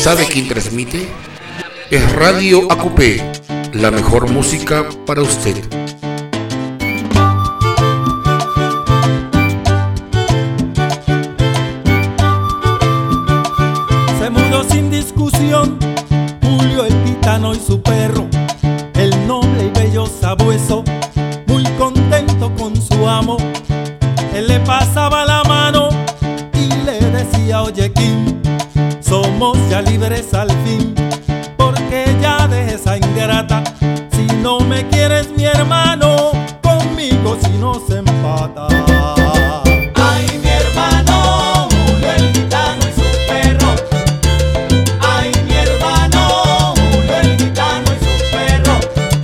¿Sabe quién transmite? Es Radio ACUPE, la mejor música para usted. Se mudó sin discusión Julio el gitano y su perro, el noble y bello sabueso, muy contento con su amo. Él le pasaba la mano y le decía: oye Kim, somos ya libres al fin, porque ya dejé esa ingrata. Si no me quieres, mi hermano, conmigo si no se empata. Ay, mi hermano Julio el gitano y su perro. Ay, mi hermano Julio el gitano y su perro.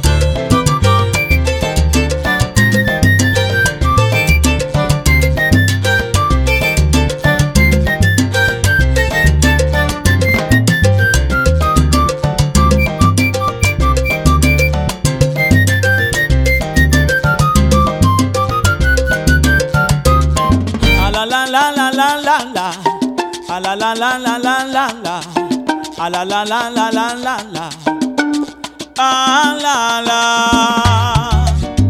A la la la la la la la, a la la la la la la la, a la la.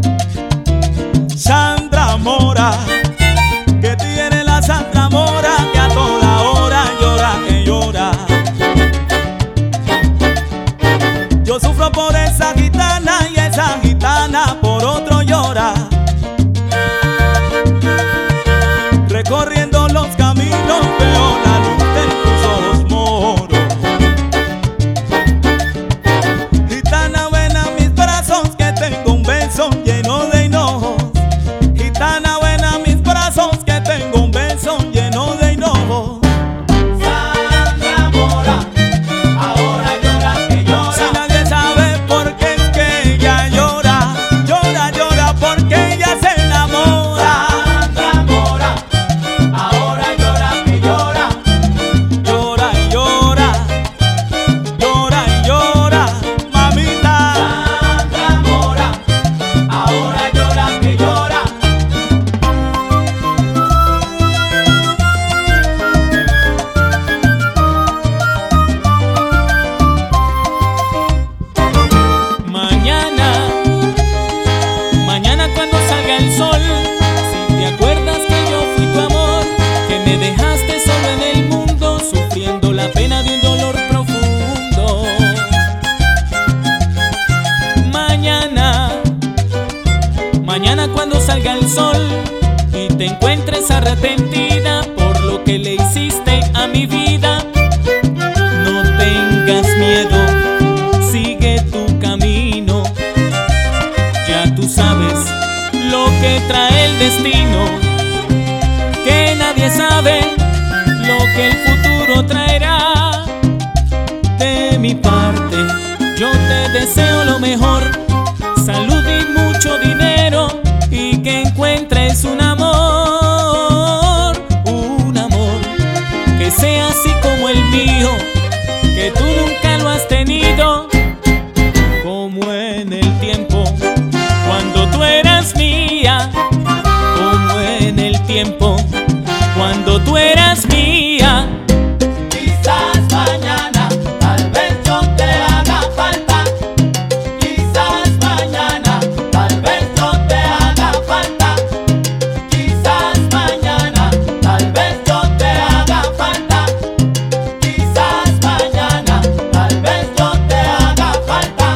Sandra Mora, que tiene la Sandra Mora, que a toda hora llora, que llora. Yo sufro por esa gitana y esa gitana por otro llora. Recorriendo los caminos veo la luz de tus ojos moros. Gitana, ven a mis brazos que tengo un beso lleno de hinojos. Gitana, ven a mis brazos que tengo un beso lleno de hinojos. Sandra Mora, ahora llora que llora. Si nadie sabe por qué es que ella llora, llora, llora porque ella se enamora. Sandra Mora, ahora llora que llora. Llora y llora, llora y llora, mamita. Sandra Mora, ahora llora que llora. Mañana, mañana cuando salga el sol, si te acuerdas que yo fui tu amor, que me dejaste solo en el mundo, sufriendo la pena de un dolor profundo. Mañana, mañana cuando salga el sol y te encuentres arrepentida por lo que le hiciste a mi vida, no tengas miedo, sigue tu camino. Ya tú sabes lo que trae el destino, que nadie sabe lo que el futuro traerá. De mi parte, yo te deseo lo mejor, salud y mucho dinero, y que encuentres un amor que sea así como el mío, que tú nunca lo has tenido, como en el tiempo cuando tú eras mía, como en el tiempo cuando tú eras mía. Quizás mañana, tal vez yo te haga falta. Quizás mañana, tal vez yo te haga falta. Quizás mañana, tal vez yo te haga falta. Quizás mañana, tal vez yo te haga falta.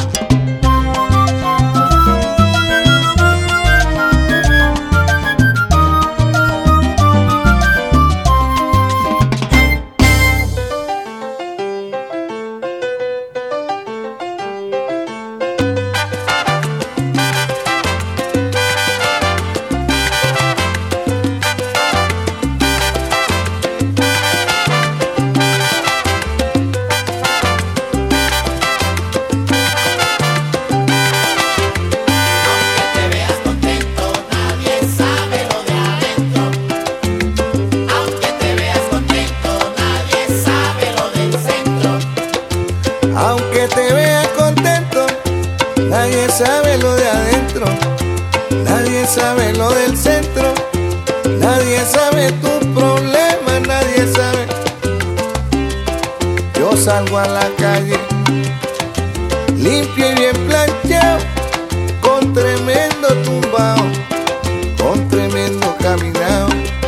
Aunque te veas contento, nadie sabe lo de adentro. Nadie sabe lo del centro. Nadie sabe tus problemas, nadie sabe. Yo salgo a la calle, limpio y bien planchado, con tremendo tumbao, con tremendo caminado.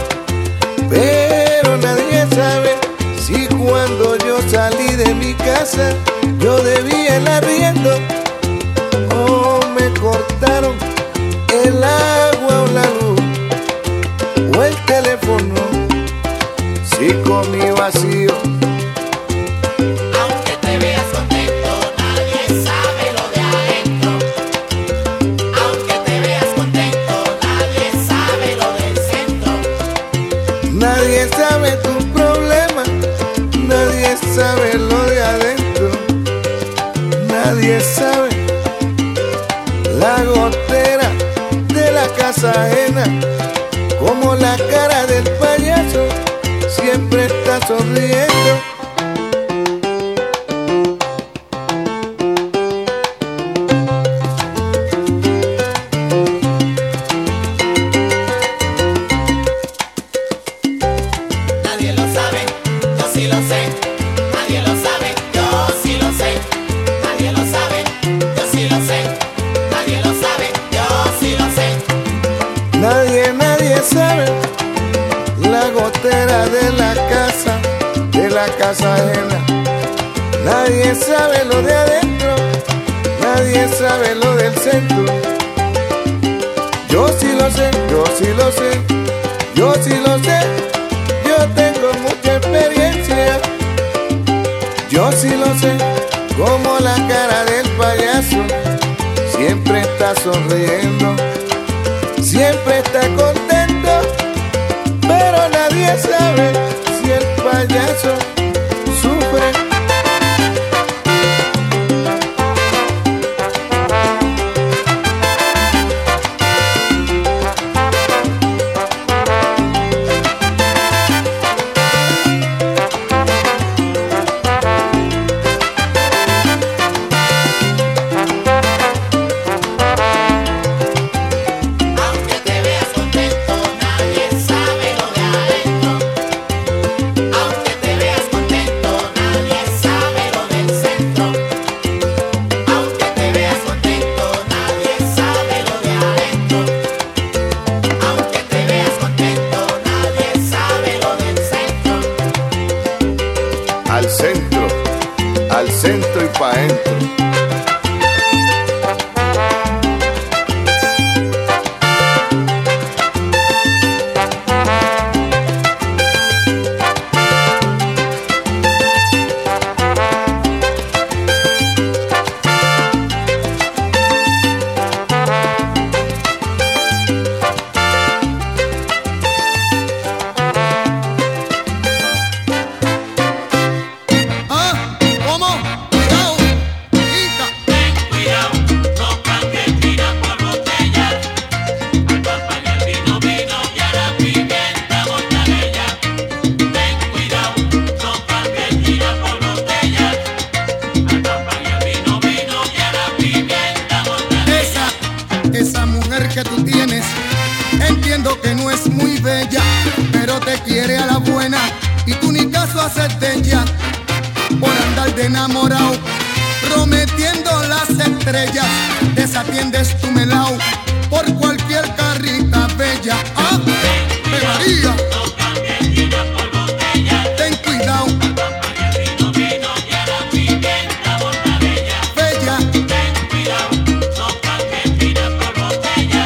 Pero nadie sabe si cuando yo salí de mi casa yo debía el arriendo o me cortaron el agua o la luz o el teléfono. Si comí vacío. Aunque te veas contento, nadie sabe lo de adentro. Aunque te veas contento, nadie sabe lo del centro. Nadie sabe tu problema, nadie sabe lo de adentro. Nadie sabe la gotera de la casa ajena, como la cara del payaso siempre está sonriendo. Nadie lo sabe, yo sí lo sé. Nadie lo sabe, yo sí lo sé. Nadie lo sabe, yo sí lo sé. Nadie lo sabe, yo sí lo sé. Nadie sabe la gotera de la casa ajena. Nadie sabe lo de adentro, nadie sabe lo del centro. Yo sí lo sé, yo sí lo sé, yo sí lo sé. Yo tengo mucha experiencia. Yo sí lo sé, como la cara del payaso siempre está sonriendo, siempre está contento, pero nadie sabe si el payaso sufre. Aunque te veas contento, nadie sabe lo de adentro. Aunque te veas contento, nadie sabe lo del centro. Aunque te veas contento, nadie sabe lo de adentro. Aunque te veas contento, nadie sabe lo del centro. Al centro y pa' dentro. ¿Cómo? Cuidado, Inca. Ten cuidado, no cambies vino por botella. Al pan pan y al vino vino y a la pimienta mortadella. Ten cuidado, no cambies vino por botella. Al pan pan y al vino vino y a la pimienta mortadella. Esa mujer que tú tienes, entiendo que no es muy bella, pero te quiere a la buena y tú ni caso haces de ella. Por andar de enamorado, prometiendo las estrellas, desatiendes tu melao por cualquier carrita bella. ¡Ah! ¡Me María! No cambies vino por botella. Ten cuidado, Al pan pan y al vino vino y a la pimienta mortadella. bella. Ten cuidado, no cambies vino por botella.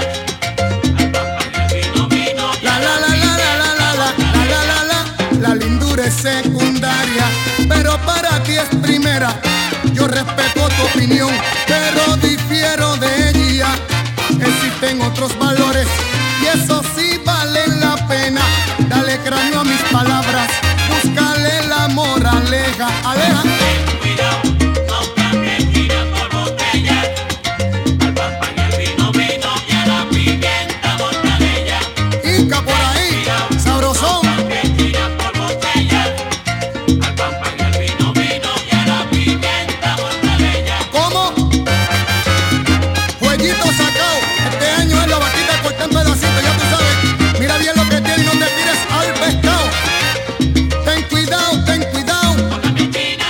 Al pan pan y al vino vino y a La la la la la la la la la la la la. La lindura es secundaria, pero para ti es primera. Yo respeto tu opinión, pero difiero de ella. Existen otros valores y eso sí valen la pena. Dale cráneo a mis palabras, búscale la moraleja. Aleja. ten cuidado, no cambies vino por botella. Al pan pan y al vino vino y a la pimienta mortadella. Inca por ahí, sabrosón. Cambies vino por botella. Al pan pan y al vino vino y a la pimienta mortadella. ¿Cómo? Jueguito sacao. Este año es la vaquita cortando pedacitos, ya tú sabes. Mira bien lo que tiene y no te tires al pescado. Ten cuidado, ten cuidado. No cambies vino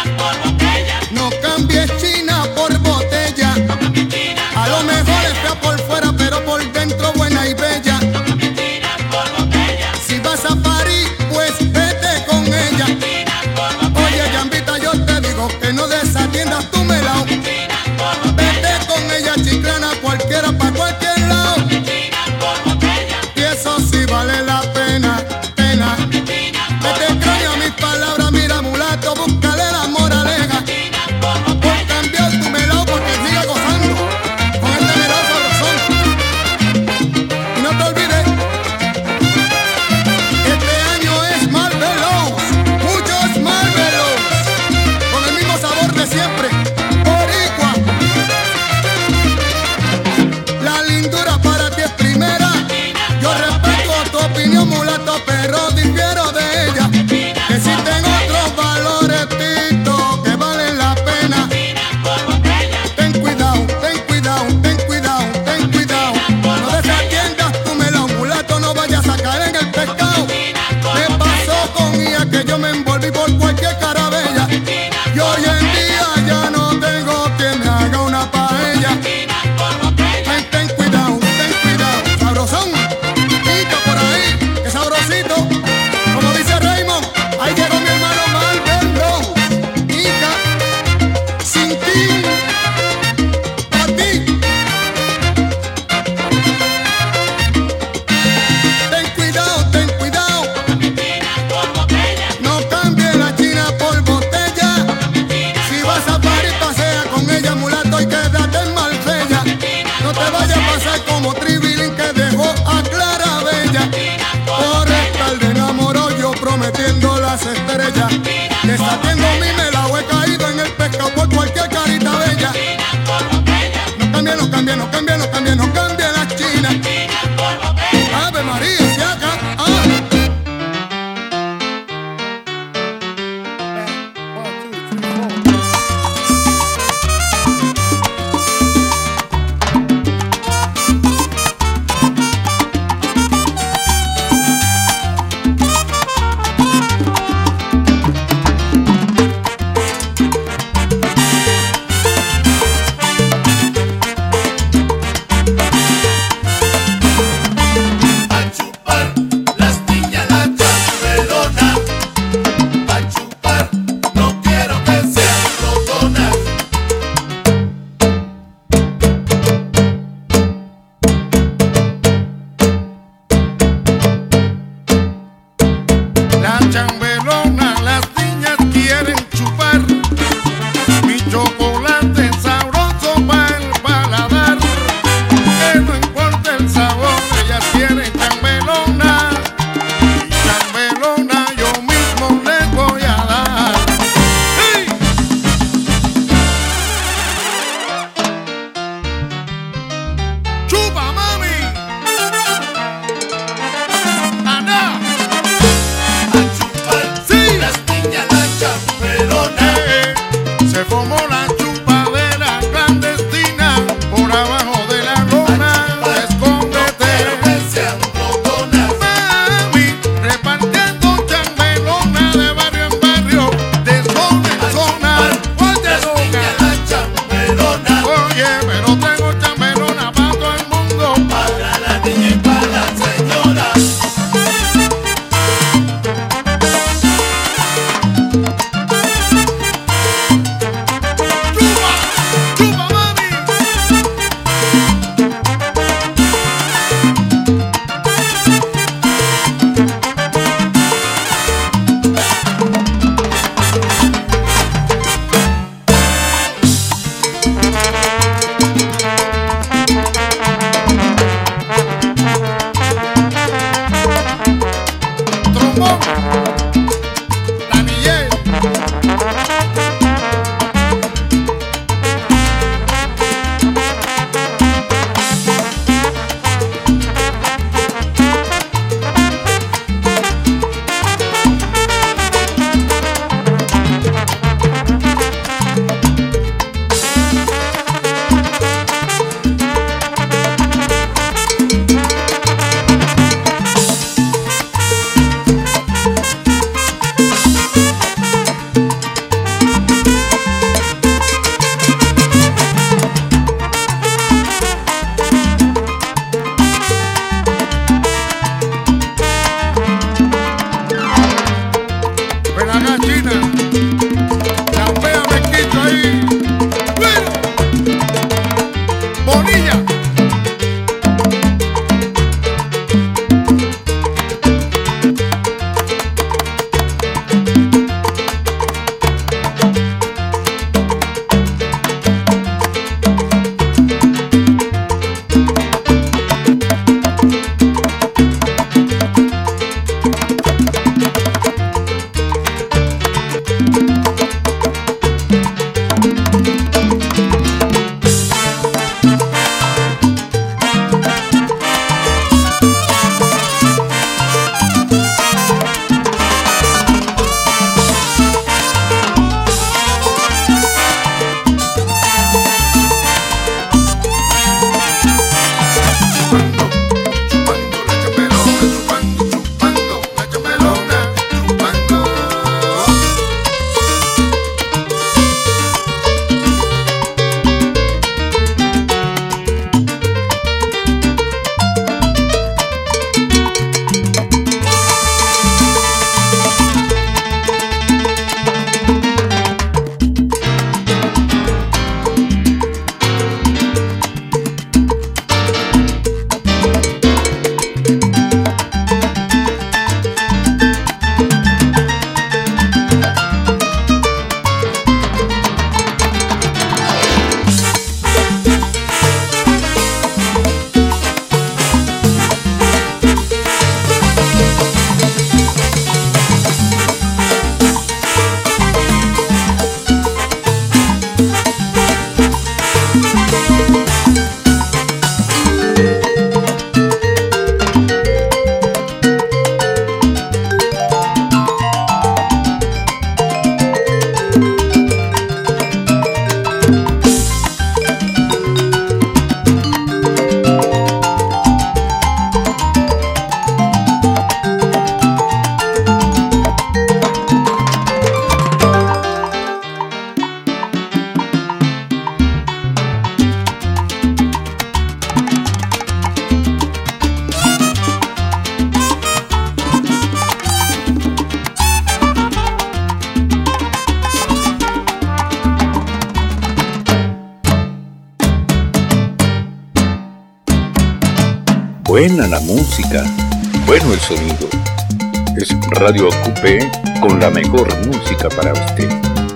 Buena la música, bueno el sonido. Es Radio Acupé con la mejor música para usted.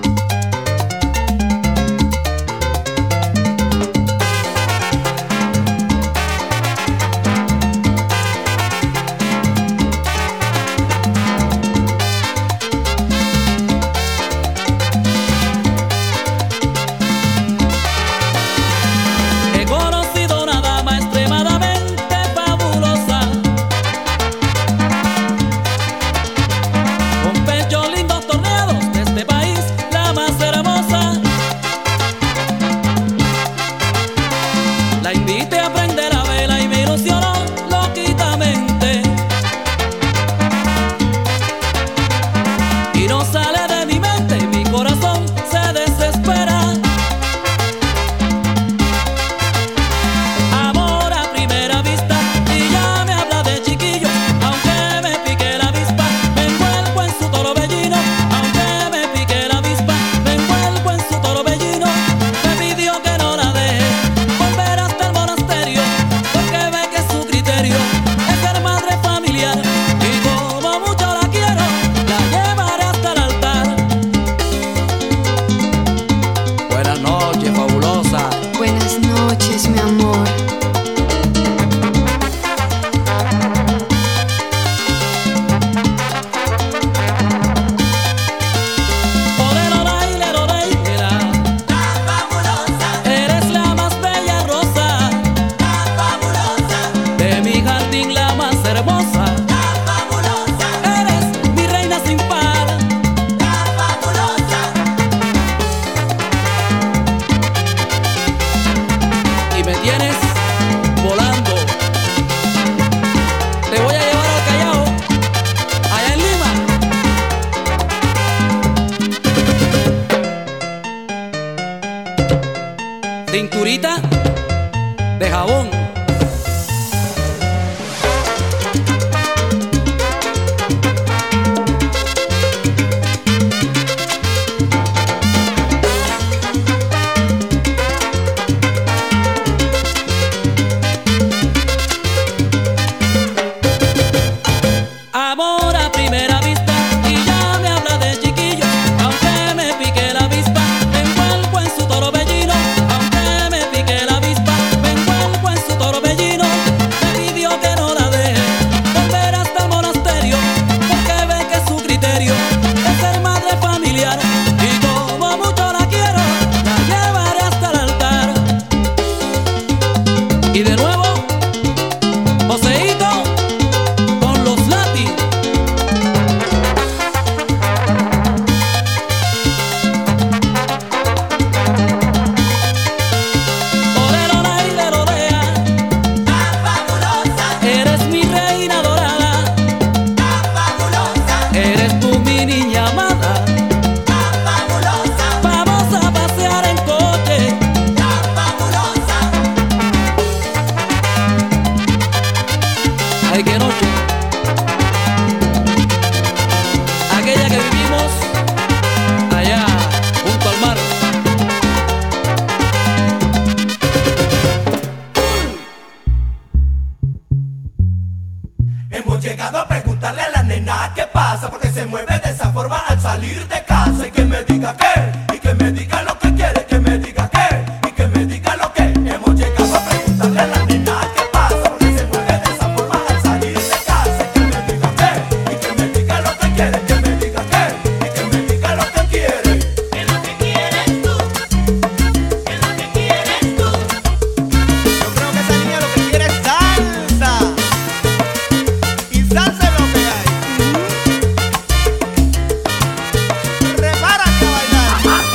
Cinturita de jabón. Amor a primera vista y ya me habla de chiquillo, aunque me pique la avispa, me envuelvo en su torbellino, aunque me pique la avispa, me envuelvo en su torbellino, me pidió que no la deje volver hasta el monasterio, porque ve que su criterio es ser madre familiar, y como mucho la quiero, la llevaré hasta el altar. Y de nuevo, Joseito con los Latin. Olerona y lerodea, tan fabulosa, eres mi reina dorada, tan fabulosa, eres tú mi niña amada. tan fabulosa, Vamos a pasear en coche, tan fabulosa. ay qué noche, aquella que vivimos allá junto al mar. Hemos llegado a preguntarle a la nena qué pasa, porque se mueve de esa forma al salir de casa. Y que me diga qué, y que me diga lo que quiere, que me diga qué, y que me diga lo que. Hemos llegado a preguntarle a la nena qué pasa, porque se mueve de esa forma al salir de casa. Y que me diga qué, y que me diga lo que quiere, que me diga qué, y que me diga lo que quiere. ¿Qué es lo que quieres tú? ¿Qué es lo que quieres tú? Yo creo que esa niña lo que quiere es salsa. Y salsa es lo que hay. Prepárate a bailar.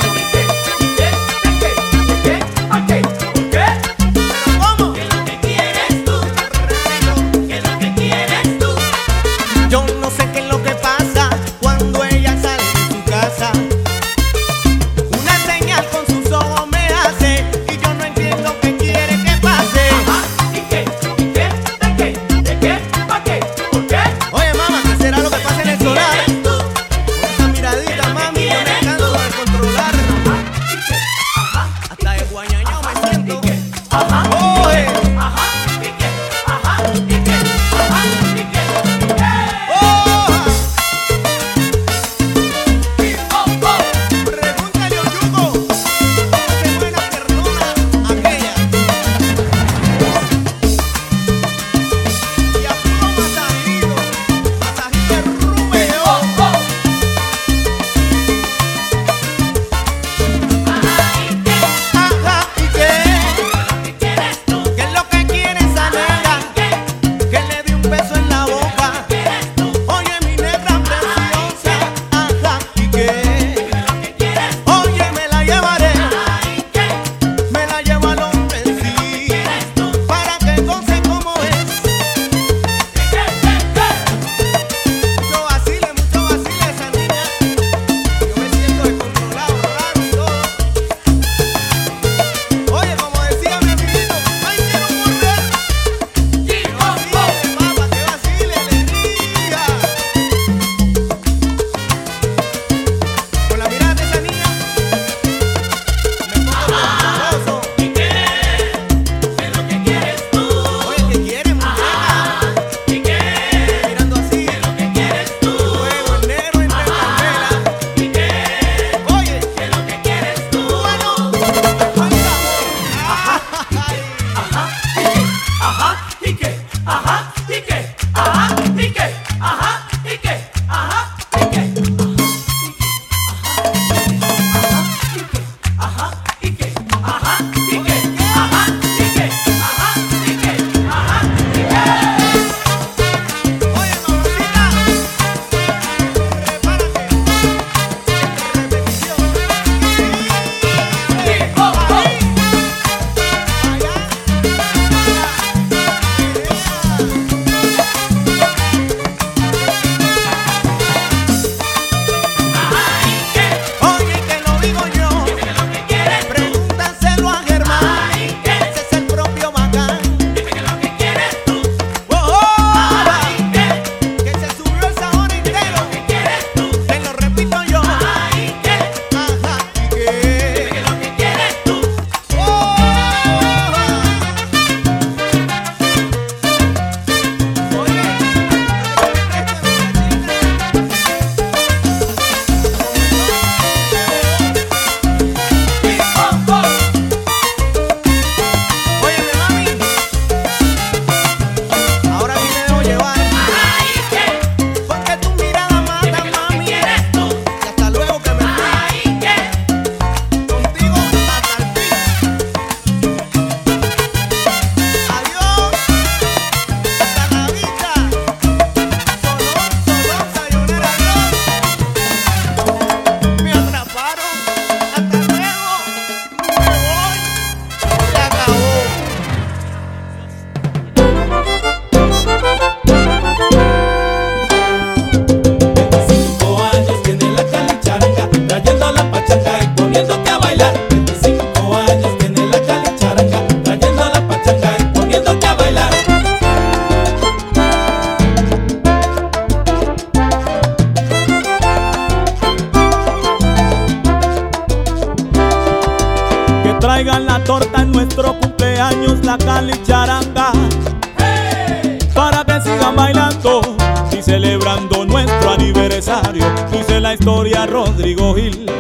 traigan la torta en nuestro cumpleaños, la calicharanga, para que sigan bailando y celebrando nuestro aniversario. Dice la historia Rodrigo Gil,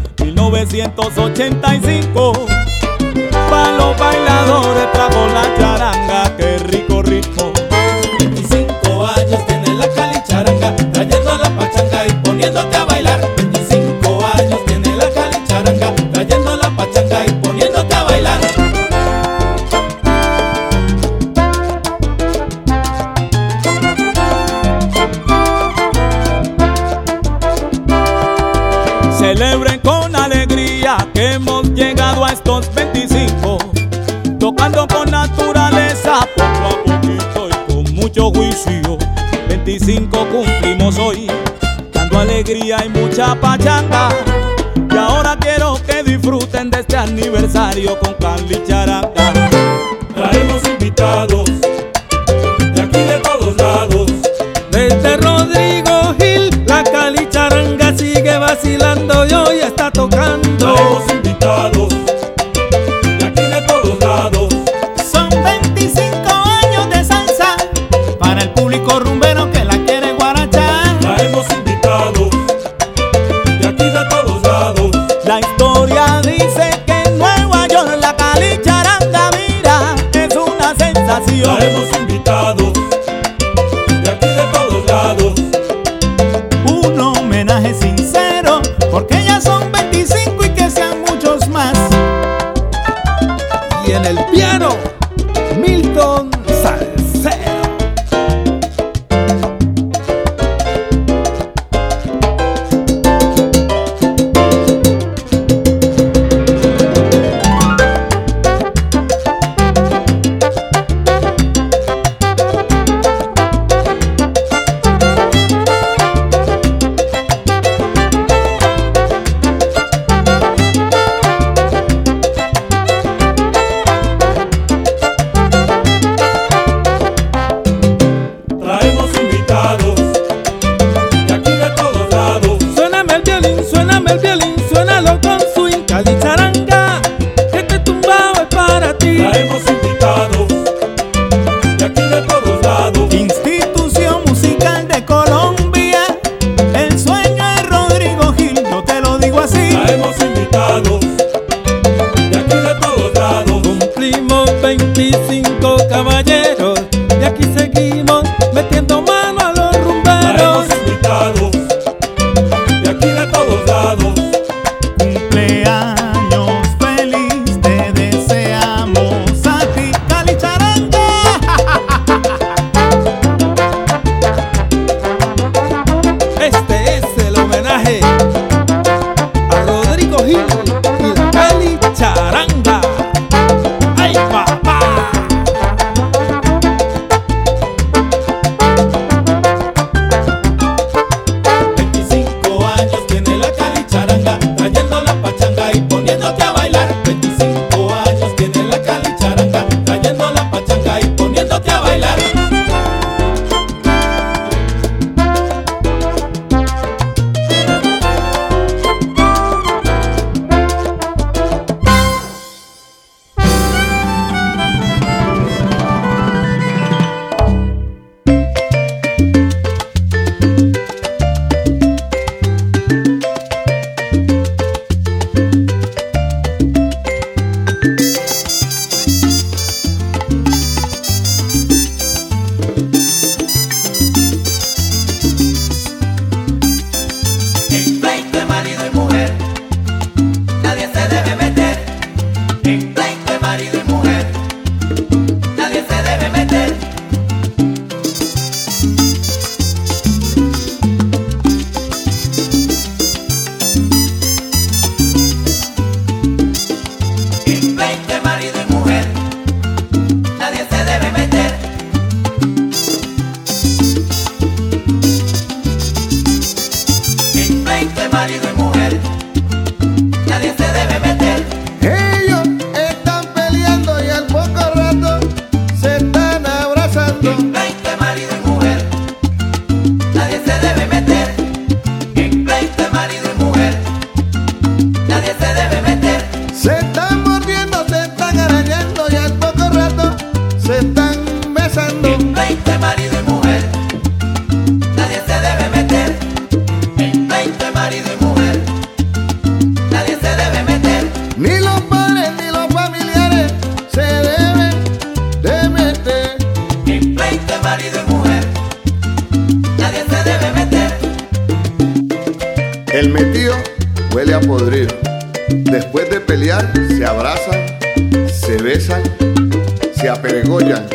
1985. Pa' los bailadores trajo la charanga, qué rico ritmo. 25 años tiene la calicharanga, trayendo la pachanga y poniéndote a bailar. 25 años tiene la calicharanga, trayendo la pachanga y poniéndote a bailar. Celebren con alegría que hemos lllegado a estos 25, tocando con naturaleza, poco a poquito y con mucho juicio. 25 cumplimos hoy, dando alegría y mucha pachanga. Y ahora quiero que disfruten de este aniversario con calicharanga. Traemos invitados de aquí de todos lados. Desde Rodrigo Gil, la calicharanga sigue vacilando y hoy está tocando. Traemos invitados de aquí de todos lados. Son 25 años de salsa para el público rumbero que la quiere guarachar. Traemos invitados de aquí de todos lados. La historia dice que en Nueva York la calicharanga, mira, es una sensación. Traemos invitados de aquí de todos lados. Un homenaje sincero, porque ya son 25 y que sean muchos más. Y en el piano, Milton Salcero. Traemos invitados de aquí de todos lados. Suéname el violín, suénalo con swing, calicharanga, que este tumbao es para ti. Traemos invitados de aquí de todos lados. Institución musical de Colombia, el sueño es Rodrigo Gil, yo te lo digo así. Traemos invitados de aquí de todos lados. Cumplimos 25 caballeros y aquí seguimos metiendo mano a los rumberos. Traemos invitados de aquí de todos lados. Cumpleaños feliz, te deseamos a ti, calicharanga. Este es el homenaje a Rodrigo Gil y la calicharanga. ¡Ay, papá! Tiene la calicharanga, trayendo la pachanga y poniéndote a bailar. 25 años tiene la calicharanga, trayendo la pachanga y poniéndote a bailar. En pleito de marido y mujer, nadie se debe meter. En pleito de marido y mujer, nadie se debe meter. En pleito de marido y mujer, nadie se debe meter. En pleito de marido y mujer, nadie se debe meter. Ellos están peleando y al poco rato se están abrazando. En pleito de marido y mujer, nadie se debe meter. En pleito de marido y mujer, nadie se debe meter. Se están mordiendo, El metido huele a podrido. Después de pelear, se abrazan, se besan, se aperegollan.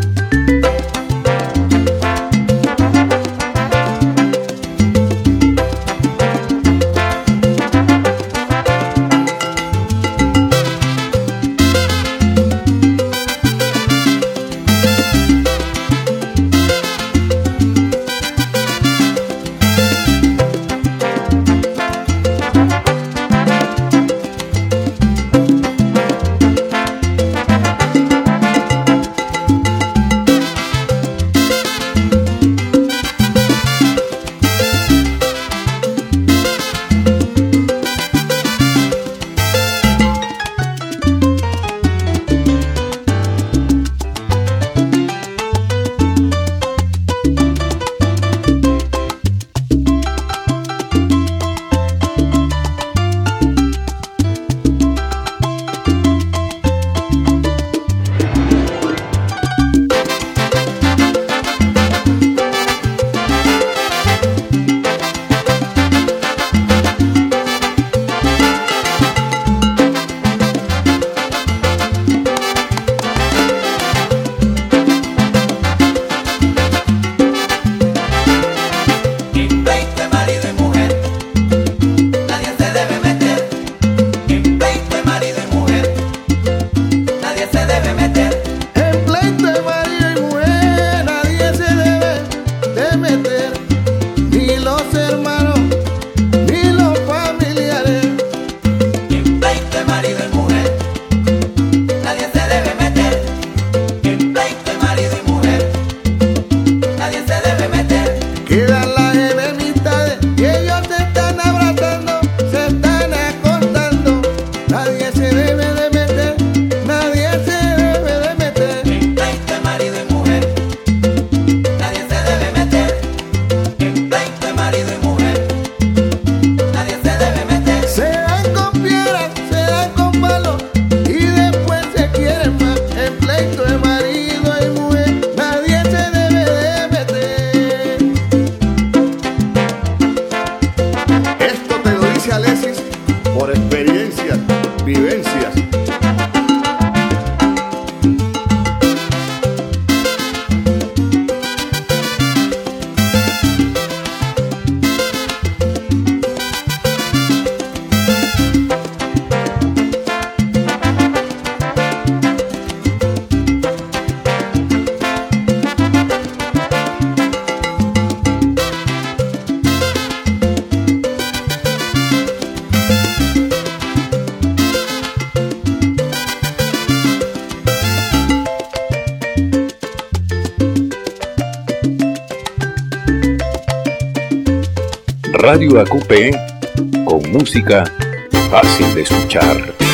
Radio AQP, con música fácil de escuchar.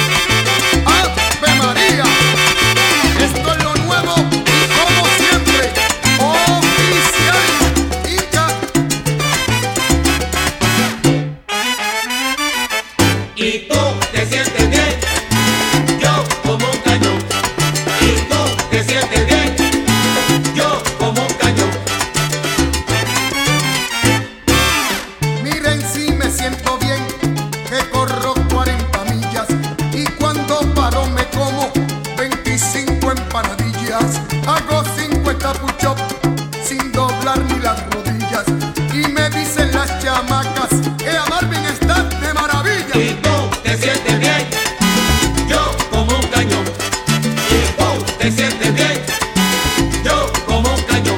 ¡Ave María! Esto es lo nuevo y como siempre, oficial Inca. Y tú te sientes bien, yo como un cañón. Y tú te sientes bien, yo como un cañón. Miren si me siento bien, que corro 40 millas y cuando paro me como 25 empanadillas. Hago 50 push-ups sin doblar ni las rodillas y me dicen las chamacas que a Marvin está de maravilla. Y tú te sientes bien, yo como un cañón. Y tú te sientes bien, yo como un cañón.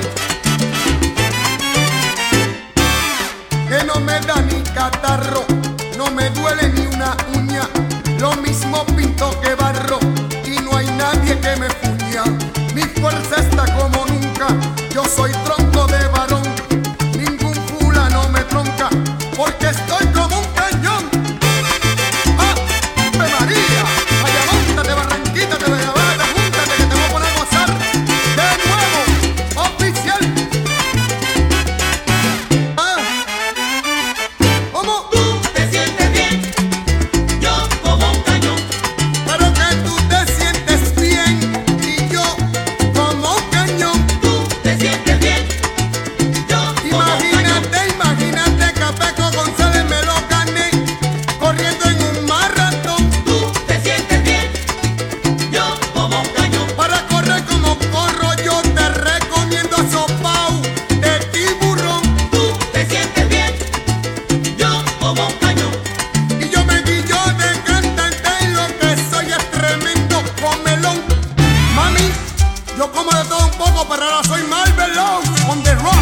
Que no me da ni catarro, no me duele ni una uña, lo mismo pinto que barro y no hay nadie que me fuña. Mi fuerza está como nunca, yo soy tronco de varón, ningún fulano me tronca, porque estoy como un cañón. ¡Ave María! Allá móntate, Barranquita, te voy a ver, júntate que te voy a poner a gozar de nuevo, oficial. ¿Cómo? Tú te sientes bien, yo como un cañón. Pero que tú te sientes bien y yo como un cañón. Tú te sientes bien, como un cañón. Y yo me guillo de cantante y lo que soy es tremendo comelón. Mami, yo como de todo un poco, pero ahora soy Marvelón on the rock.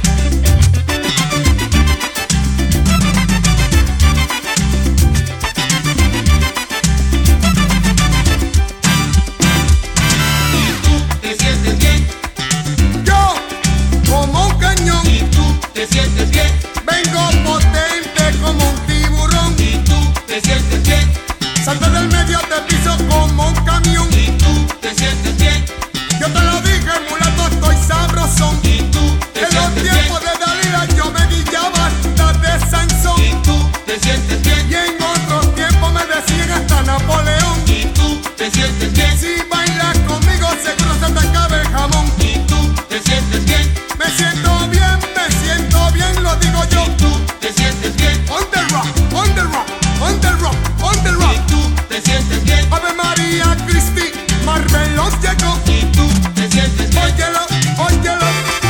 Te sientes bien, Yo, como un cañón, y tú te sientes bien, vengo potente como un tiburón. y tú te sientes bien, Salto del medio te piso como un camión. y tú te sientes bien, Yo te lo dije, mulato, estoy sabrosón. y tú te En los sientes bien, tiempos de Dalila yo me guillaba hasta de Sansón. y tú te sientes bien, Y en otros tiempos me decían hasta Napoleón. y tú te sientes bien, Si bailas conmigo seguro se te acabe el jamón. y tú te sientes bien, Me siento bien, lo digo yo. y tú te sientes bien, On the rock, on the rock, on the rock, on the rock. y tú te sientes bien, Ave María Cristi, Marvelón llegó. y tú te sientes bien. Óyelo, óyelo.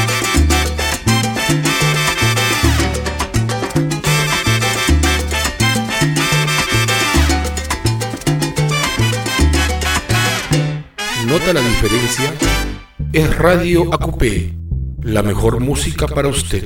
¿Nota la diferencia? Es Radio Acupé, la mejor música para usted.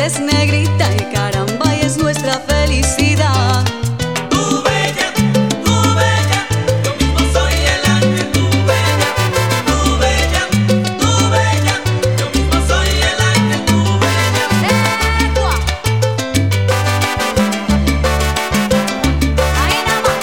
es negrita y caramba y es nuestra felicidad. Tú bella, yo mismo soy el ángel. Tú bella, yo mismo soy el ángel. Tú bella. Ahí nada más.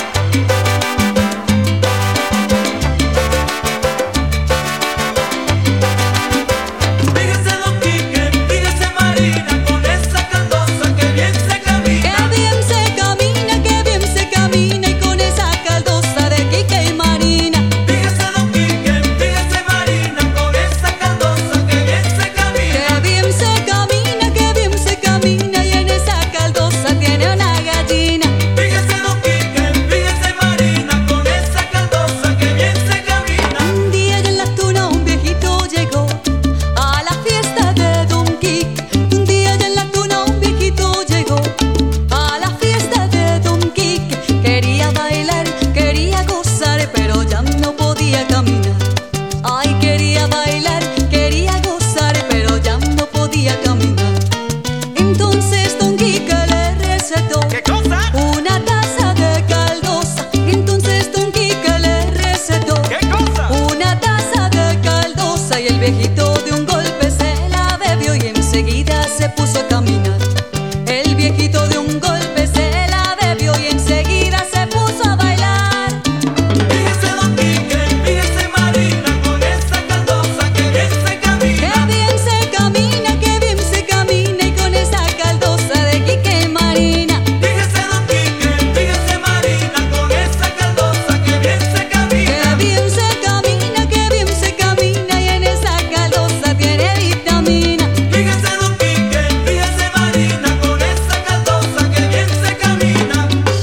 Fíjese Don Quique, fíjese Marina, con esa caldosa que bien se camina. Qué bien se camina y con esa caldosa de Quique y Marina. Fíjese Don Quique, fíjese Marina, con esa caldosa que bien se camina. Qué bien se camina y en esa caldosa tiene una gallina. Fíjese Don Quique, fíjese Marina, con esa caldosa que bien se camina. Un día en la tuna un viejito llegó a la fiesta de Don Quique. Un día en la tuna un viejito llegó a la fiesta de Don Quique. Quería bailar, quería gozar, pero ya no podía caminar. Ay, quería bailar, quería gozar, pero ya no podía caminar. Entonces Don Quique le recetó ¿Qué cosa? una taza de caldosa. Entonces Don Quique le recetó ¿Qué cosa? una taza de caldosa y el viejito de un golpe se la bebió y enseguida se puso a caminar. El viejito de un golpe se la bebió y enseguida se puso a bailar. Fíjese Don Quique, fíjese Marina, con esa caldosa que bien se camina. Qué bien se camina y con esa caldosa de Quique y Marina. Fíjese Don Quique, fíjese Marina, con esa caldosa que bien se camina. Qué bien se camina y en esa caldosa tiene vitamina. Fíjese Don Quique, fíjese Marina, con esa caldosa que bien se camina.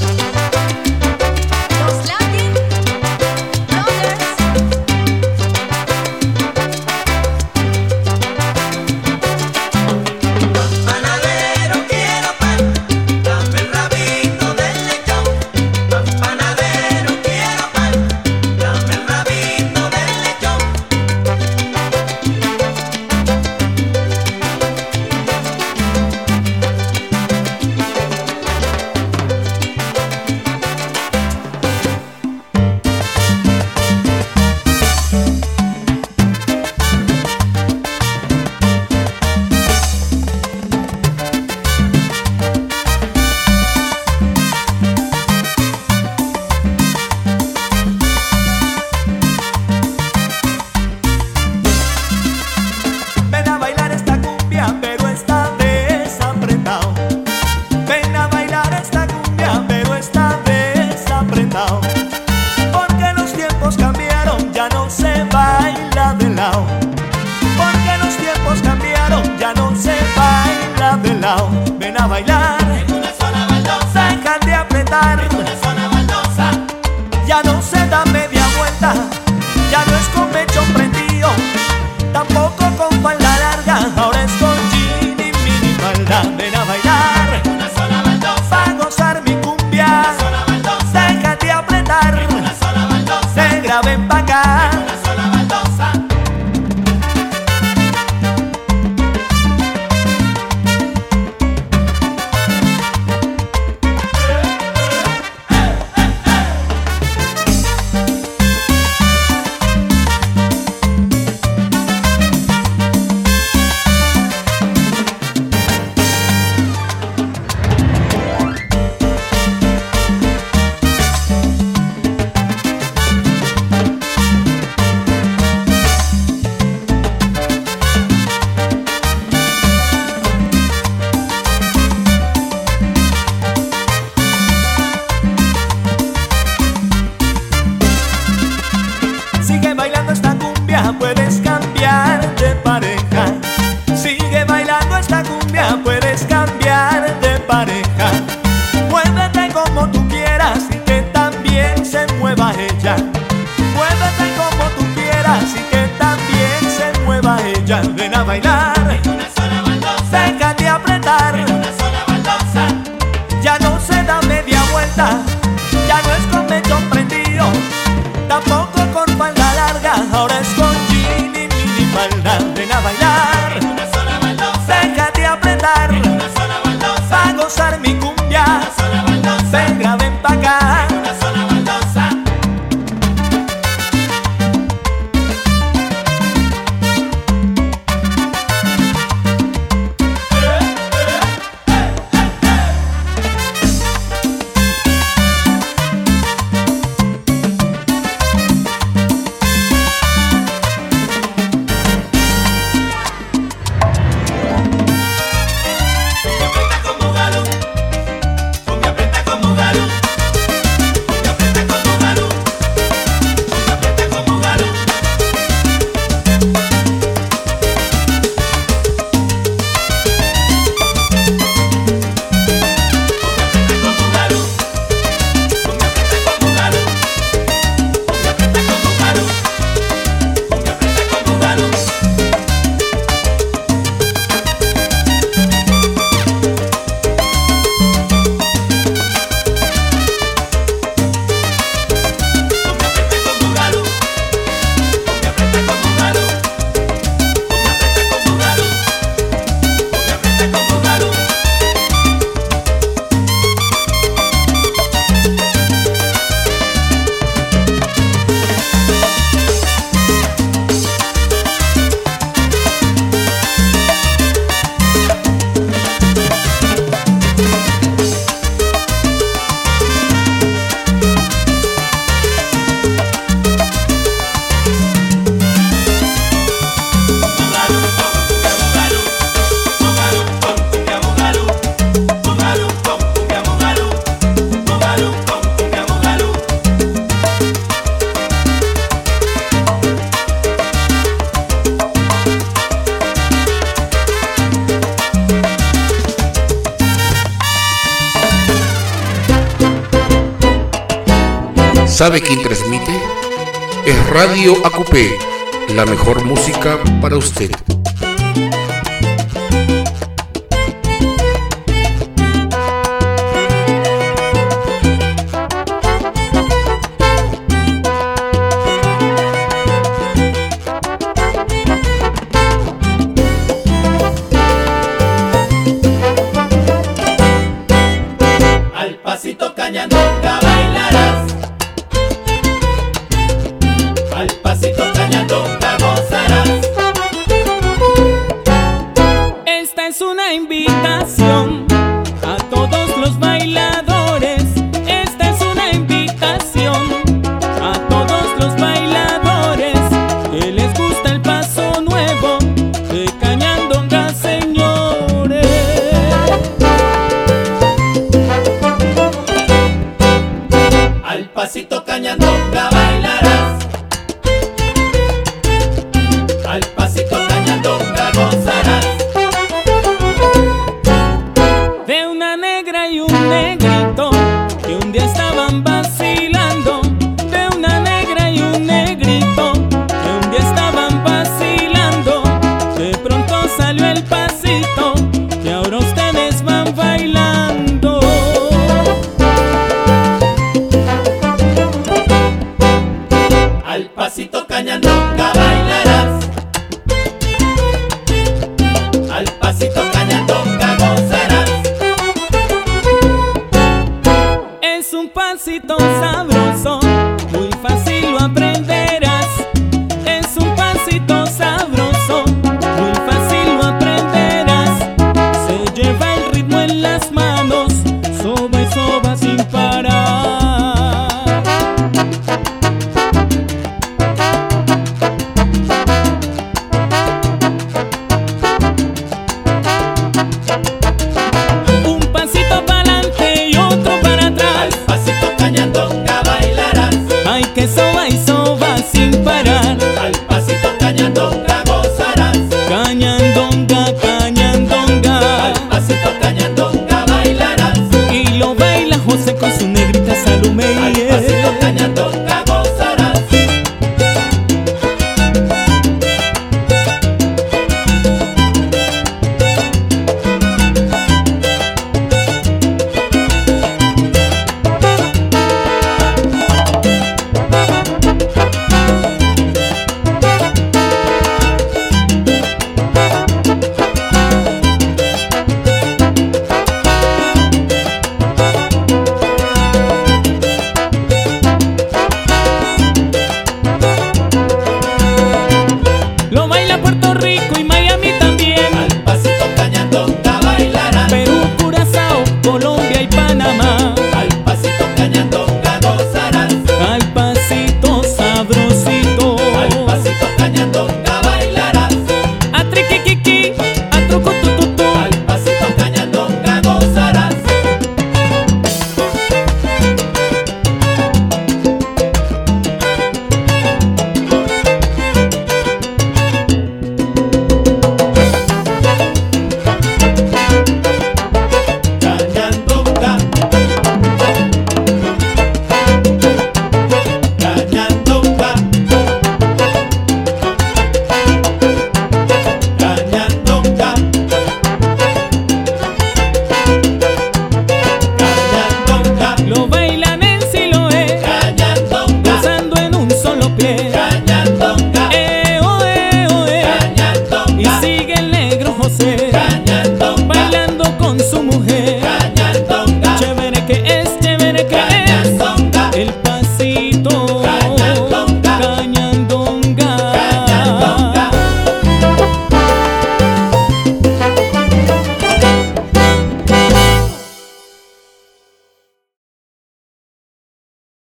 Los Latin Brothers. Panadero quiero pan, dame el rabito del lechón. Panadero quiero pan, dame el rabito del lechón. Ven a bailar esta cumbia, pero esta vez apretado. Ven a bailar esta cumbia, pero esta vez apretado. Porque los tiempos cambiaron, ya no se baila de lado. Porque los tiempos cambiaron, ya no se baila de lado. Ven a bailar, En una sola baldosa, deja de apretar. en una sola baldosa. Ya no se da media vuelta, ya no es con pecho prendido, tampoco con falda larga, ahora es con jean y minifalda. Ven a bailar, En una sola baldosa, pa' gozar mi cumbia, una sola baldosa. déjate apretar, Una sola baldosa, negra ven pa' acá. una sola baldosa. Sigue bailando esta cumbia, puedes cambiar de pareja. Sigue bailando esta cumbia, puedes cambiar de pareja. Muévete como tú quieras y que también se mueva ella. Muévete como tú quieras y que también se mueva ella. Ven a bailar, En una sola baldosa, déjate apretar. en una sola baldosa. Ya no se da media vuelta, ya no es con mechón prendido, tampoco con falda larga, ahora es con jean y minifalda. Ven a bailar, En una sola baldosa, déjate apretar. en una gozar mi cumbia. Una sola baldosa. Venga, ven pa' acá. Una sola baldosa. ¿Sabe quién transmite? Es Radio Acupé, la mejor música para usted. Al pasito cañandonga bailarás. Al pasito cañandonga gozarás. Esta es una invitación a todos los bailadores. Esta es una invitación a todos los bailadores que les gusta el paso nuevo de cañandonga, señores. Al pasito cañandonga bailarás. Al pasito cañandonga gozarás. De una negra y un negrito que un día estaban vacilando. De una negra y un negrito que un día estaban vacilando. De pronto salió el pasito y ahora ustedes van bailando. Al pasito cañandonga bailarás.